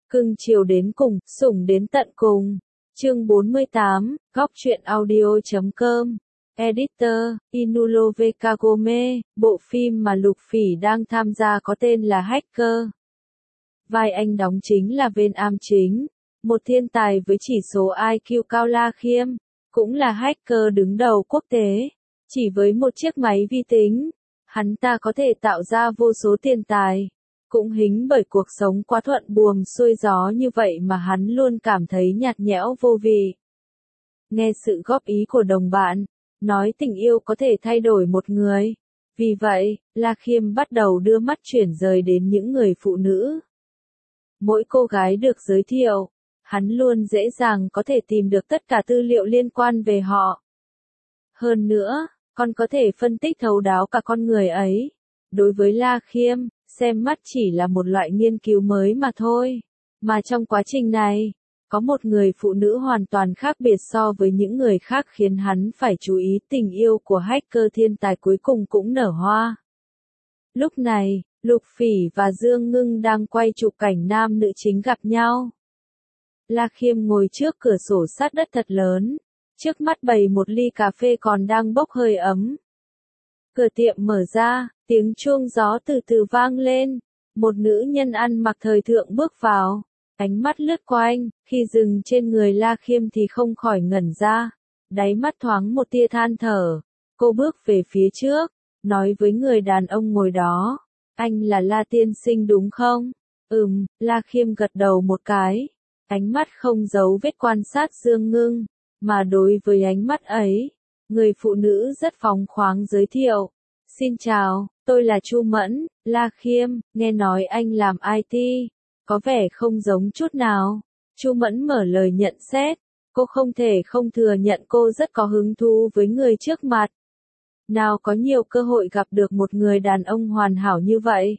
Cưng chiều đến cùng, sủng đến tận cùng. Chương 48, Góc truyện audio.com. Editor, Inulo Kagome, bộ phim mà Lục Phỉ đang tham gia có tên là Hacker. Vai anh đóng chính là Vên Am Chính, một thiên tài với chỉ số IQ cao La Khiêm, cũng là hacker đứng đầu quốc tế. Chỉ với một chiếc máy vi tính, hắn ta có thể tạo ra vô số tiền tài. Cũng hính bởi cuộc sống quá thuận buồm xuôi gió như vậy mà hắn luôn cảm thấy nhạt nhẽo vô vị. Nghe sự góp ý của đồng bạn, nói tình yêu có thể thay đổi một người. Vì vậy, La Khiêm bắt đầu đưa mắt chuyển rời đến những người phụ nữ. Mỗi cô gái được giới thiệu, hắn luôn dễ dàng có thể tìm được tất cả tư liệu liên quan về họ. Hơn nữa, còn có thể phân tích thấu đáo cả con người ấy. Đối với La Khiêm, xem mắt chỉ là một loại nghiên cứu mới mà thôi. Mà trong quá trình này, có một người phụ nữ hoàn toàn khác biệt so với những người khác khiến hắn phải chú ý. Tình yêu của hacker thiên tài cuối cùng cũng nở hoa. Lúc này, Lục Phỉ và Dương Ngưng đang quay chụp cảnh nam nữ chính gặp nhau. La Khiêm ngồi trước cửa sổ sát đất thật lớn, trước mắt bày một ly cà phê còn đang bốc hơi ấm. Cửa tiệm mở ra, tiếng chuông gió từ từ vang lên, một nữ nhân ăn mặc thời thượng bước vào, ánh mắt lướt qua anh, khi dừng trên người La Khiêm thì không khỏi ngẩn ra, đáy mắt thoáng một tia than thở. Cô bước về phía trước, nói với người đàn ông ngồi đó, anh là La tiên sinh đúng không? La Khiêm gật đầu một cái, ánh mắt không giấu vết quan sát Dương Ngưng, mà đối với ánh mắt ấy, người phụ nữ rất phóng khoáng giới thiệu. Xin chào, tôi là Chu Mẫn. La Khiêm, nghe nói anh làm IT, có vẻ không giống chút nào. Chu Mẫn mở lời nhận xét, cô không thể không thừa nhận cô rất có hứng thú với người trước mặt. Nào có nhiều cơ hội gặp được một người đàn ông hoàn hảo như vậy.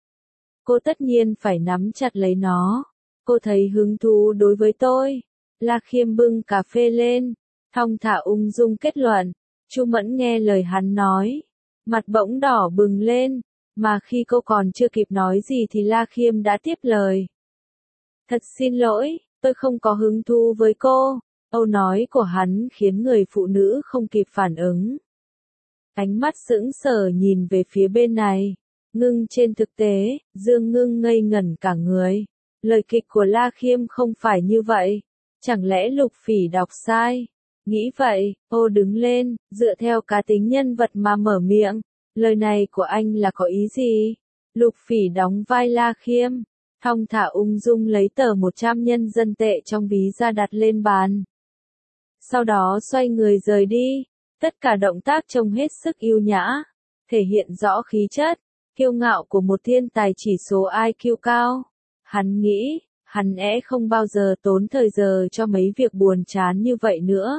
Cô tất nhiên phải nắm chặt lấy nó. Cô thấy hứng thú đối với tôi. La Khiêm bưng cà phê lên, thong thả ung dung kết luận. Chu Mẫn nghe lời hắn nói, mặt bỗng đỏ bừng lên, mà khi cô còn chưa kịp nói gì thì La Khiêm đã tiếp lời. Thật xin lỗi, tôi không có hứng thú với cô. Câu nói của hắn khiến người phụ nữ không kịp phản ứng. Ánh mắt sững sờ nhìn về phía bên này. Ngưng trên thực tế, Dương Ngưng ngây ngẩn cả người. Lời kịch của La Khiêm không phải như vậy. Chẳng lẽ Lục Phỉ đọc sai? Nghĩ vậy, cô đứng lên, dựa theo cá tính nhân vật mà mở miệng. Lời này của anh là có ý gì? Lục Phỉ đóng vai La Khiêm, thong thả ung dung lấy tờ 100 nhân dân tệ trong ví ra đặt lên bàn. Sau đó xoay người rời đi. Tất cả động tác trông hết sức yêu nhã, thể hiện rõ khí chất, kiêu ngạo của một thiên tài chỉ số IQ cao. Hắn nghĩ, hắn không bao giờ tốn thời giờ cho mấy việc buồn chán như vậy nữa.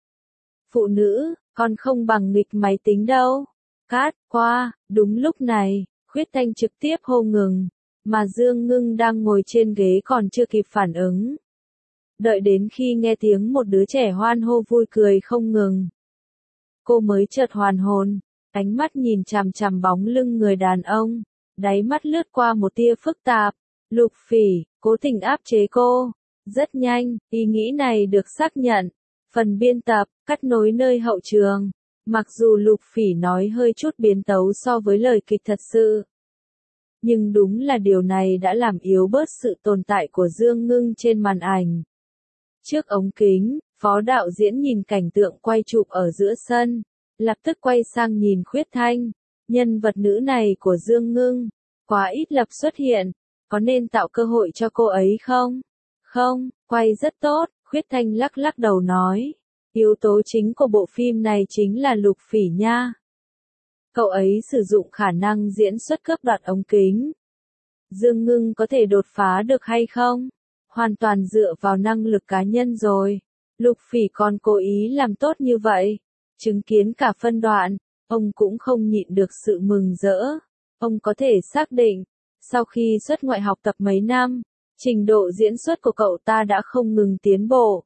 Phụ nữ, còn không bằng nghịch máy tính đâu. Cát qua, đúng lúc này, Khuyết Thanh trực tiếp hô ngừng, mà Dương Ngưng đang ngồi trên ghế còn chưa kịp phản ứng. Đợi đến khi nghe tiếng một đứa trẻ hoan hô vui cười không ngừng, cô mới chợt hoàn hồn, ánh mắt nhìn chằm chằm bóng lưng người đàn ông, đáy mắt lướt qua một tia phức tạp. Lục Phỉ, cố tình áp chế cô. Rất nhanh, ý nghĩ này được xác nhận. Phần biên tập, cắt nối nơi hậu trường. Mặc dù Lục Phỉ nói hơi chút biến tấu so với lời kịch thật sự, nhưng đúng là điều này đã làm yếu bớt sự tồn tại của Dương Ngưng trên màn ảnh. Trước ống kính, phó đạo diễn nhìn cảnh tượng quay chụp ở giữa sân, lập tức quay sang nhìn Khuyết Thanh. Nhân vật nữ này của Dương Ngưng, quá ít lập xuất hiện, có nên tạo cơ hội cho cô ấy không? Không, quay rất tốt, Khuyết Thanh lắc lắc đầu nói. Yếu tố chính của bộ phim này chính là Lục Phỉ nha. Cậu ấy sử dụng khả năng diễn xuất cướp đoạt ống kính. Dương Ngưng có thể đột phá được hay không? Hoàn toàn dựa vào năng lực cá nhân rồi. Lục Phỉ còn cố ý làm tốt như vậy. Chứng kiến cả phân đoạn, ông cũng không nhịn được sự mừng rỡ. Ông có thể xác định, sau khi xuất ngoại học tập mấy năm, trình độ diễn xuất của cậu ta đã không ngừng tiến bộ.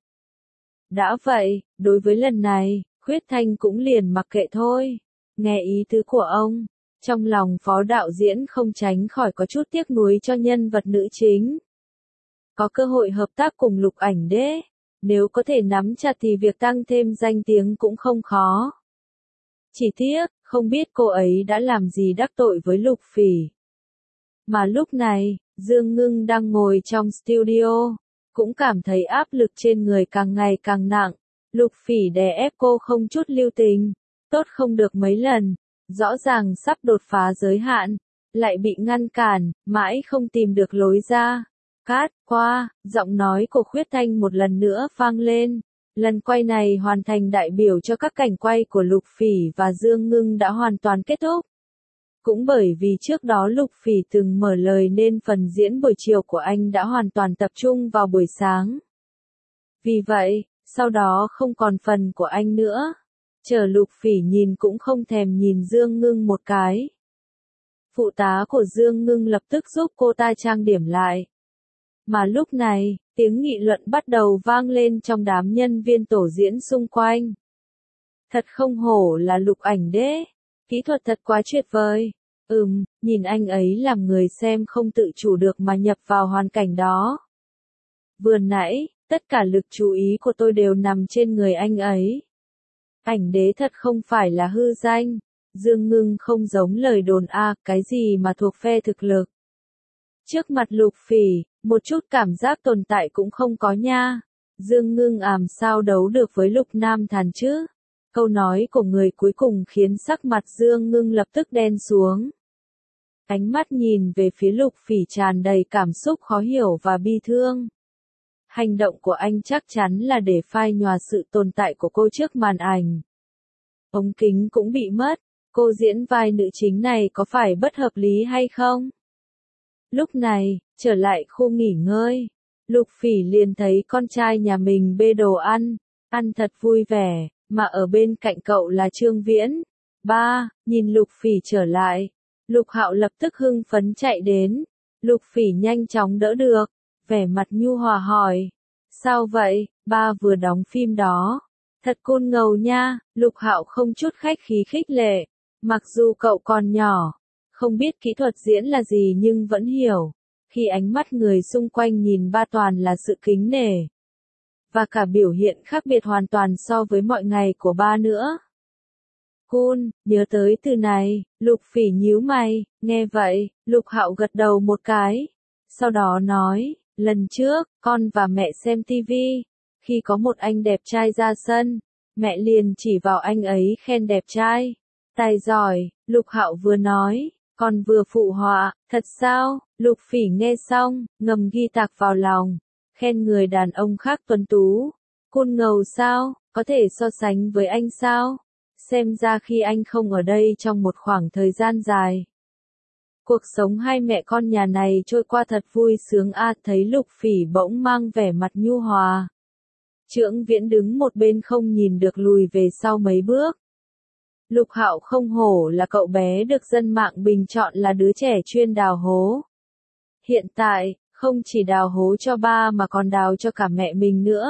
Đã vậy, đối với lần này, Khuyết Thanh cũng liền mặc kệ thôi. Nghe ý tứ của ông, trong lòng phó đạo diễn không tránh khỏi có chút tiếc nuối cho nhân vật nữ chính. có cơ hội hợp tác cùng Lục Ảnh Đế. Nếu có thể nắm chặt thì việc tăng thêm danh tiếng cũng không khó. Chỉ tiếc, không biết cô ấy đã làm gì đắc tội với Lục Phỉ. Mà lúc này, Dương Ngưng đang ngồi trong studio, cũng cảm thấy áp lực trên người càng ngày càng nặng. Lục Phỉ đè ép cô không chút lưu tình, tốt không được mấy lần, rõ ràng sắp đột phá giới hạn, lại bị ngăn cản, mãi không tìm được lối ra. Cát qua, giọng nói của Khuyết Thanh một lần nữa vang lên. Lần quay này hoàn thành đại biểu cho các cảnh quay của Lục Phỉ và Dương Ngưng đã hoàn toàn kết thúc. Cũng bởi vì trước đó Lục Phỉ từng mở lời nên phần diễn buổi chiều của anh đã hoàn toàn tập trung vào buổi sáng. Vì vậy, sau đó không còn phần của anh nữa. Chờ Lục Phỉ nhìn cũng không thèm nhìn Dương Ngưng một cái. Phụ tá của Dương Ngưng lập tức giúp cô ta trang điểm lại. Mà lúc này, tiếng nghị luận bắt đầu vang lên trong đám nhân viên tổ diễn xung quanh. Thật không hổ là Lục Ảnh Đế, kỹ thuật thật quá tuyệt vời. Nhìn anh ấy làm người xem không tự chủ được mà nhập vào hoàn cảnh đó. Vừa nãy, tất cả lực chú ý của tôi đều nằm trên người anh ấy. Ảnh Đế thật không phải là hư danh. Dương Ngưng không giống lời đồn cái gì mà thuộc phe thực lực. Trước mặt Lục Phỉ, một chút cảm giác tồn tại cũng không có nha. Dương Ngưng sao đấu được với Lục Nam Thàn chứ? Câu nói của người cuối cùng khiến sắc mặt Dương Ngưng lập tức đen xuống. Ánh mắt nhìn về phía Lục Phỉ tràn đầy cảm xúc khó hiểu và bi thương. Hành động của anh chắc chắn là để phai nhòa sự tồn tại của cô trước màn ảnh. Ống kính cũng bị mất, cô diễn vai nữ chính này có phải bất hợp lý hay không? Lúc này, trở lại khu nghỉ ngơi, Lục Phỉ liền thấy con trai nhà mình bê đồ ăn thật vui vẻ, mà ở bên cạnh cậu là Trương Viễn. Ba, nhìn Lục Phỉ trở lại, Lục Hạo lập tức hưng phấn chạy đến. Lục Phỉ nhanh chóng đỡ được, vẻ mặt nhu hòa hỏi. Sao vậy, ba vừa đóng phim đó. Thật cool ngầu nha, Lục Hạo không chút khách khí khích lệ. Mặc dù cậu còn nhỏ, không biết kỹ thuật diễn là gì nhưng vẫn hiểu. Khi ánh mắt người xung quanh nhìn ba toàn là sự kính nể. Và cả biểu hiện khác biệt hoàn toàn so với mọi ngày của ba nữa. Cool, nhớ tới từ này, Lục Phỉ nhíu mày, nghe vậy, Lục Hạo gật đầu một cái. Sau đó nói, lần trước, con và mẹ xem tivi, khi có một anh đẹp trai ra sân, mẹ liền chỉ vào anh ấy khen đẹp trai. Tài giỏi, Lục Hạo vừa nói, còn vừa phụ họa, thật sao? Lục Phỉ nghe xong, ngầm ghi tạc vào lòng, khen người đàn ông khác tuấn tú. Cool ngầu sao, có thể so sánh với anh sao? Xem ra khi anh không ở đây trong một khoảng thời gian dài. Cuộc sống hai mẹ con nhà này trôi qua thật vui sướng thấy Lục Phỉ bỗng mang vẻ mặt nhu hòa. Trương Viễn đứng một bên không nhìn được lùi về sau mấy bước. Lục Hạo không hổ là cậu bé được dân mạng bình chọn là đứa trẻ chuyên đào hố. Hiện tại, không chỉ đào hố cho ba mà còn đào cho cả mẹ mình nữa.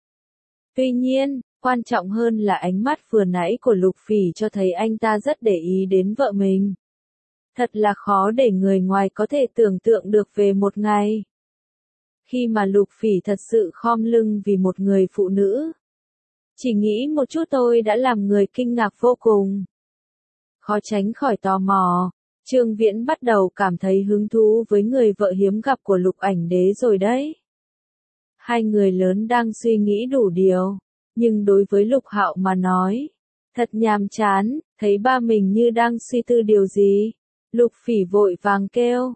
Tuy nhiên, quan trọng hơn là ánh mắt vừa nãy của Lục Phỉ cho thấy anh ta rất để ý đến vợ mình. Thật là khó để người ngoài có thể tưởng tượng được về một ngày. Khi mà Lục Phỉ thật sự khom lưng vì một người phụ nữ. Chỉ nghĩ một chút tôi đã làm người kinh ngạc vô cùng. Khó tránh khỏi tò mò, Trương Viễn bắt đầu cảm thấy hứng thú với người vợ hiếm gặp của Lục Ảnh Đế rồi đấy. Hai người lớn đang suy nghĩ đủ điều, nhưng đối với Lục Hạo mà nói, thật nhàm chán, thấy ba mình như đang suy tư điều gì. Lục Phỉ vội vàng kêu,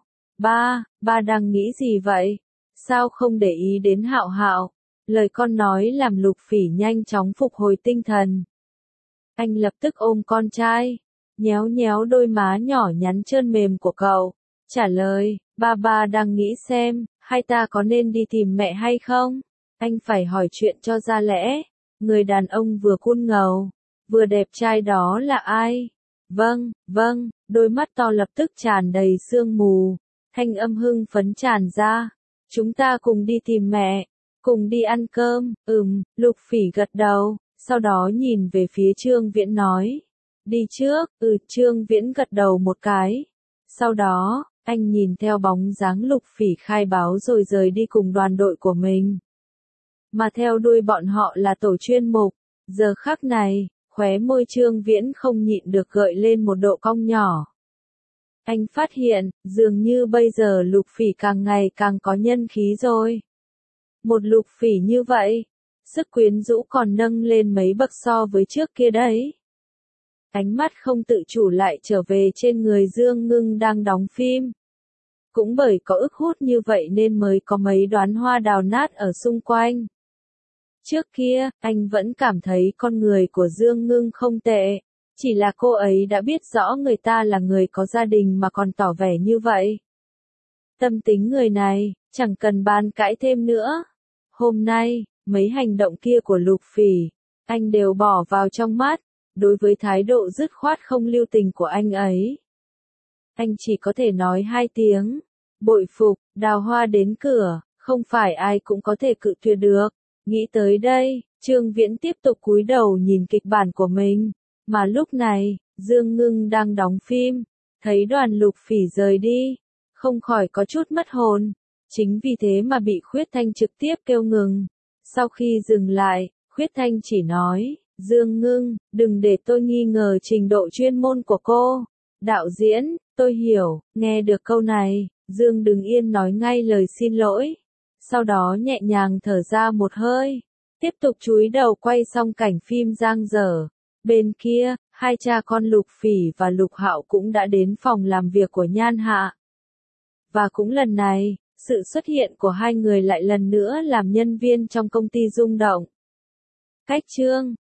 ba đang nghĩ gì vậy? Sao không để ý đến Hạo Hạo? Lời con nói làm Lục Phỉ nhanh chóng phục hồi tinh thần. Anh lập tức ôm con trai, nhéo nhéo đôi má nhỏ nhắn trơn mềm của cậu, trả lời, ba đang nghĩ xem, hai ta có nên đi tìm mẹ hay không? Anh phải hỏi chuyện cho ra lẽ, người đàn ông vừa cool ngầu, vừa đẹp trai đó là ai? Vâng, đôi mắt to lập tức tràn đầy sương mù, thanh âm hưng phấn tràn ra, chúng ta cùng đi tìm mẹ. Cùng đi ăn cơm, Lục Phỉ gật đầu, sau đó nhìn về phía Trương Viễn nói. Đi trước, Trương Viễn gật đầu một cái. Sau đó, Anh nhìn theo bóng dáng Lục Phỉ khai báo rồi rời đi cùng đoàn đội của mình. Mà theo đuôi bọn họ là tổ chuyên mục. Giờ khắc này, khóe môi Trương Viễn không nhịn được gợi lên một độ cong nhỏ. Anh phát hiện, dường như bây giờ Lục Phỉ càng ngày càng có nhân khí rồi. Một Lục Phỉ như vậy, sức quyến rũ còn nâng lên mấy bậc so với trước kia đấy. Ánh mắt không tự chủ lại trở về trên người Dương Ngưng đang đóng phim. Cũng bởi có ức hút như vậy nên mới có mấy đóa hoa đào nát ở xung quanh. Trước kia, anh vẫn cảm thấy con người của Dương Ngưng không tệ. Chỉ là cô ấy đã biết rõ người ta là người có gia đình mà còn tỏ vẻ như vậy. Tâm tính người này, chẳng cần bàn cãi thêm nữa. Hôm nay, mấy hành động kia của Lục Phỉ, anh đều bỏ vào trong mắt. Đối với thái độ dứt khoát không lưu tình của anh ấy, anh chỉ có thể nói hai tiếng. Bội phục, đào hoa đến cửa, không phải ai cũng có thể cự tuyệt được. Nghĩ tới đây, Trương Viễn tiếp tục cúi đầu nhìn kịch bản của mình. Mà lúc này, Dương Ngưng đang đóng phim, thấy đoàn Lục Phỉ rời đi, không khỏi có chút mất hồn. Chính vì thế mà bị Khuyết Thanh trực tiếp kêu ngừng. Sau khi dừng lại, Khuyết Thanh chỉ nói, Dương Ngưng, đừng để tôi nghi ngờ trình độ chuyên môn của cô. Đạo diễn, tôi hiểu, nghe được câu này, Dương Đừng Yên nói ngay lời xin lỗi. Sau đó nhẹ nhàng thở ra một hơi, tiếp tục chúi đầu quay xong cảnh phim giang dở. Bên kia, hai cha con Lục Phỉ và Lục Hạo cũng đã đến phòng làm việc của Nhan Hạ. Và cũng lần này, sự xuất hiện của hai người lại lần nữa làm nhân viên trong công ty rung động. Cách chương